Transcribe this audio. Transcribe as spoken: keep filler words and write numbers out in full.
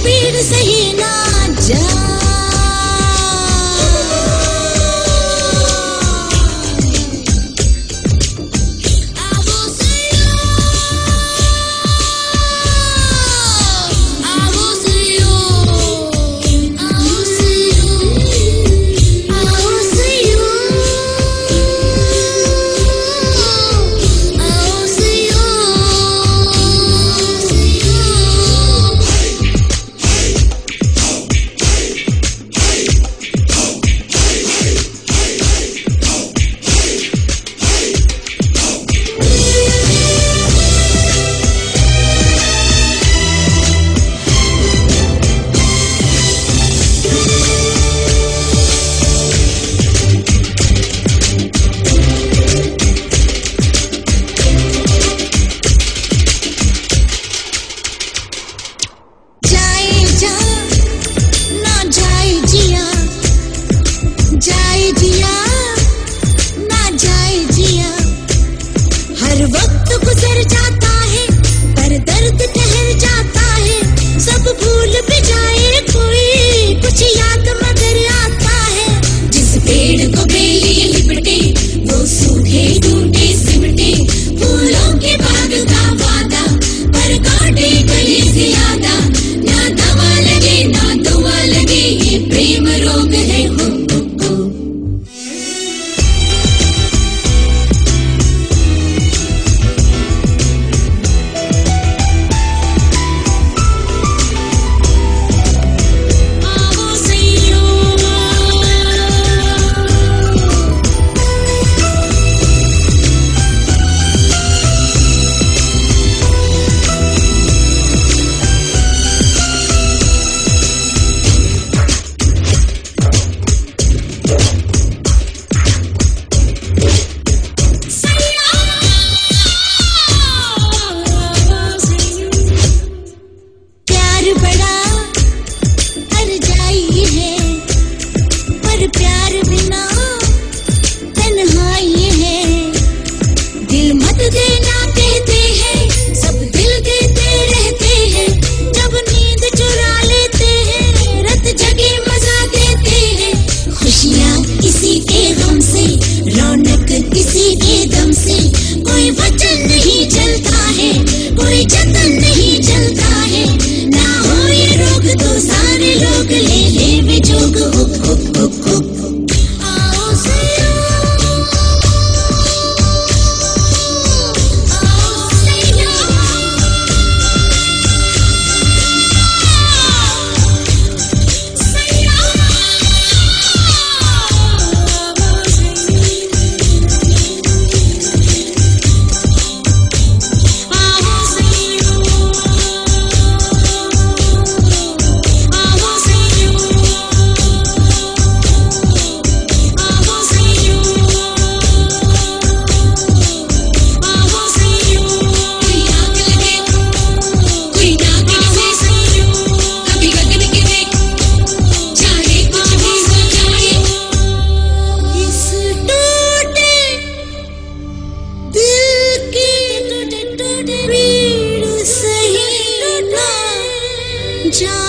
पीड़ सही ना जा। जाए जिया ना जाए जिया, हर वक्त गुजर जाता है पर दर्द ठहर जाता है। सब भूल भी जाए कोई कुछ याद मगर आता है। जिस पेड़ को बेली लिपटे वो सूखे टूटे सिमटे, फूलों के बाग का वादा पर काटे गले से आदा। ना दवा लगे ना दुआ लगे ये प्रेम रोग है। हो जा।